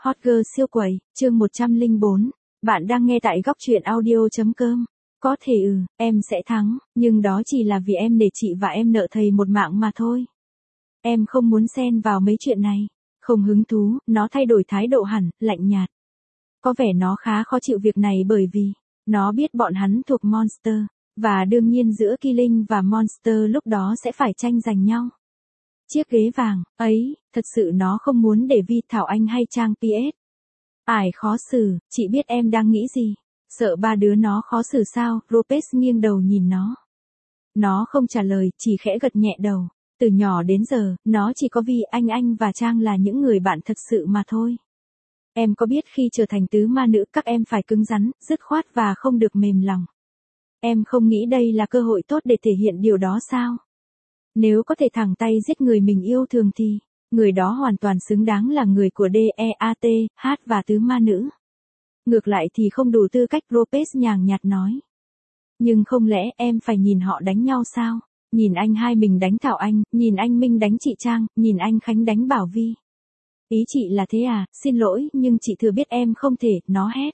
Hot girl siêu quẩy, chương 104. Bạn đang nghe tại góc truyện audio.com. Có thể em sẽ thắng, nhưng đó chỉ là vì em nể chị và em nợ thầy một mạng mà thôi. Em không muốn xen vào mấy chuyện này. Không hứng thú, nó thay đổi thái độ hẳn, lạnh nhạt. Có vẻ nó khá khó chịu việc này bởi vì nó biết bọn hắn thuộc Monster, và đương nhiên giữa Killing và Monster lúc đó sẽ phải tranh giành nhau. Chiếc ghế vàng, ấy, thật sự nó không muốn để Vi Thảo Anh hay Trang PS. Ải khó xử, chị biết em đang nghĩ gì. Sợ ba đứa nó khó xử sao, Lopez nghiêng đầu nhìn nó. Nó không trả lời, chỉ khẽ gật nhẹ đầu. Từ nhỏ đến giờ, nó chỉ có Vi anh và Trang là những người bạn thật sự mà thôi. Em có biết khi trở thành tứ ma nữ các em phải cứng rắn, dứt khoát và không được mềm lòng. Em không nghĩ đây là cơ hội tốt để thể hiện điều đó sao? Nếu có thể thẳng tay giết người mình yêu thường thì, người đó hoàn toàn xứng đáng là người của DEAT, và tứ ma nữ. Ngược lại thì không đủ tư cách, Lopez nhàn nhạt nói. Nhưng không lẽ em phải nhìn họ đánh nhau sao? Nhìn anh hai mình đánh Thảo Anh, nhìn anh Minh đánh chị Trang, nhìn anh Khánh đánh Bảo Vi. Ý chị là thế à, xin lỗi nhưng chị thừa biết em không thể, nó hét.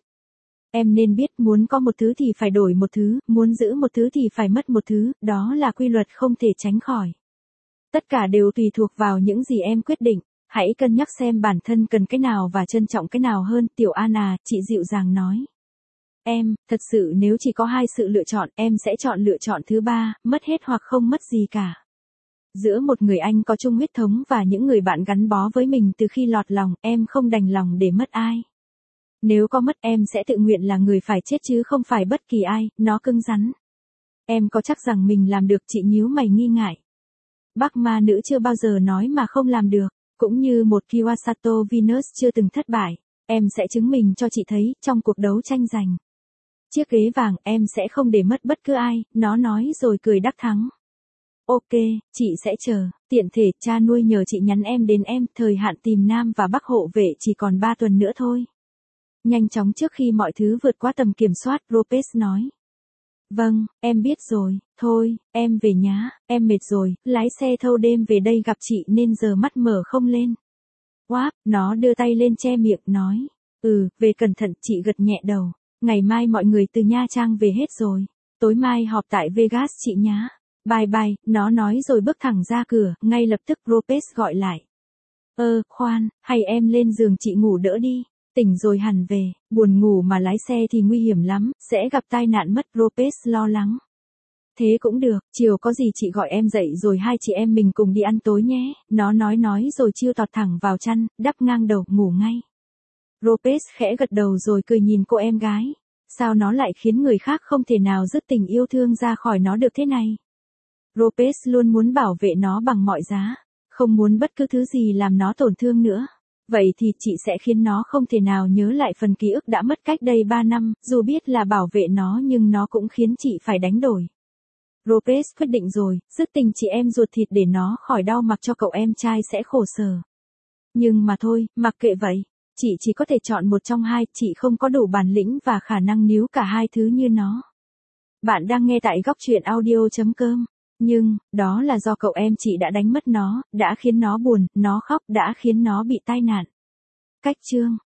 Em nên biết muốn có một thứ thì phải đổi một thứ, muốn giữ một thứ thì phải mất một thứ, đó là quy luật không thể tránh khỏi. Tất cả đều tùy thuộc vào những gì em quyết định, hãy cân nhắc xem bản thân cần cái nào và trân trọng cái nào hơn. Tiểu An à, chị dịu dàng nói. Em, thật sự nếu chỉ có hai sự lựa chọn, em sẽ chọn lựa chọn thứ ba, mất hết hoặc không mất gì cả. Giữa một người anh có chung huyết thống và những người bạn gắn bó với mình từ khi lọt lòng, em không đành lòng để mất ai. Nếu có mất em sẽ tự nguyện là người phải chết chứ không phải bất kỳ ai, nó cứng rắn. Em có chắc rằng mình làm được, chị nhíu mày nghi ngại. Bác ma nữ chưa bao giờ nói mà không làm được, cũng như một Kiwasato Venus chưa từng thất bại. Em sẽ chứng minh cho chị thấy, trong cuộc đấu tranh giành chiếc ghế vàng, em sẽ không để mất bất cứ ai, nó nói rồi cười đắc thắng. Ok, chị sẽ chờ, tiện thể cha nuôi nhờ chị nhắn em đến em, thời hạn tìm Nam và Bắc hộ vệ chỉ còn 3 tuần nữa thôi. Nhanh chóng trước khi mọi thứ vượt qua tầm kiểm soát, Lopez nói. Vâng, em biết rồi, thôi, em về nhá, em mệt rồi, lái xe thâu đêm về đây gặp chị nên giờ mắt mở không lên. Wáp, nó đưa tay lên che miệng, nói. Về cẩn thận, chị gật nhẹ đầu. Ngày mai mọi người từ Nha Trang về hết rồi. Tối mai họp tại Vegas chị nhá. Bye bye, nó nói rồi bước thẳng ra cửa, ngay lập tức Lopez gọi lại. Khoan, hay em lên giường chị ngủ đỡ đi. Tỉnh rồi hẳn về, buồn ngủ mà lái xe thì nguy hiểm lắm, sẽ gặp tai nạn mất, Lopez lo lắng. Thế cũng được, chiều có gì chị gọi em dậy rồi hai chị em mình cùng đi ăn tối nhé, nó nói rồi chiêu tọt thẳng vào chăn, đắp ngang đầu, ngủ ngay. Lopez khẽ gật đầu rồi cười nhìn cô em gái. Sao nó lại khiến người khác không thể nào dứt tình yêu thương ra khỏi nó được thế này? Lopez luôn muốn bảo vệ nó bằng mọi giá, không muốn bất cứ thứ gì làm nó tổn thương nữa. Vậy thì chị sẽ khiến nó không thể nào nhớ lại phần ký ức đã mất cách đây 3 năm, dù biết là bảo vệ nó nhưng nó cũng khiến chị phải đánh đổi. Lopez quyết định rồi, dứt tình chị em ruột thịt để nó khỏi đau, mặc cho cậu em trai sẽ khổ sở. Nhưng mà thôi, mặc kệ vậy. Chị chỉ có thể chọn một trong hai, chị không có đủ bản lĩnh và khả năng níu cả hai thứ như nó. Bạn đang nghe tại góc truyện audio.com. Nhưng, đó là do cậu em chị đã đánh mất nó, đã khiến nó buồn, nó khóc, đã khiến nó bị tai nạn. Cách chương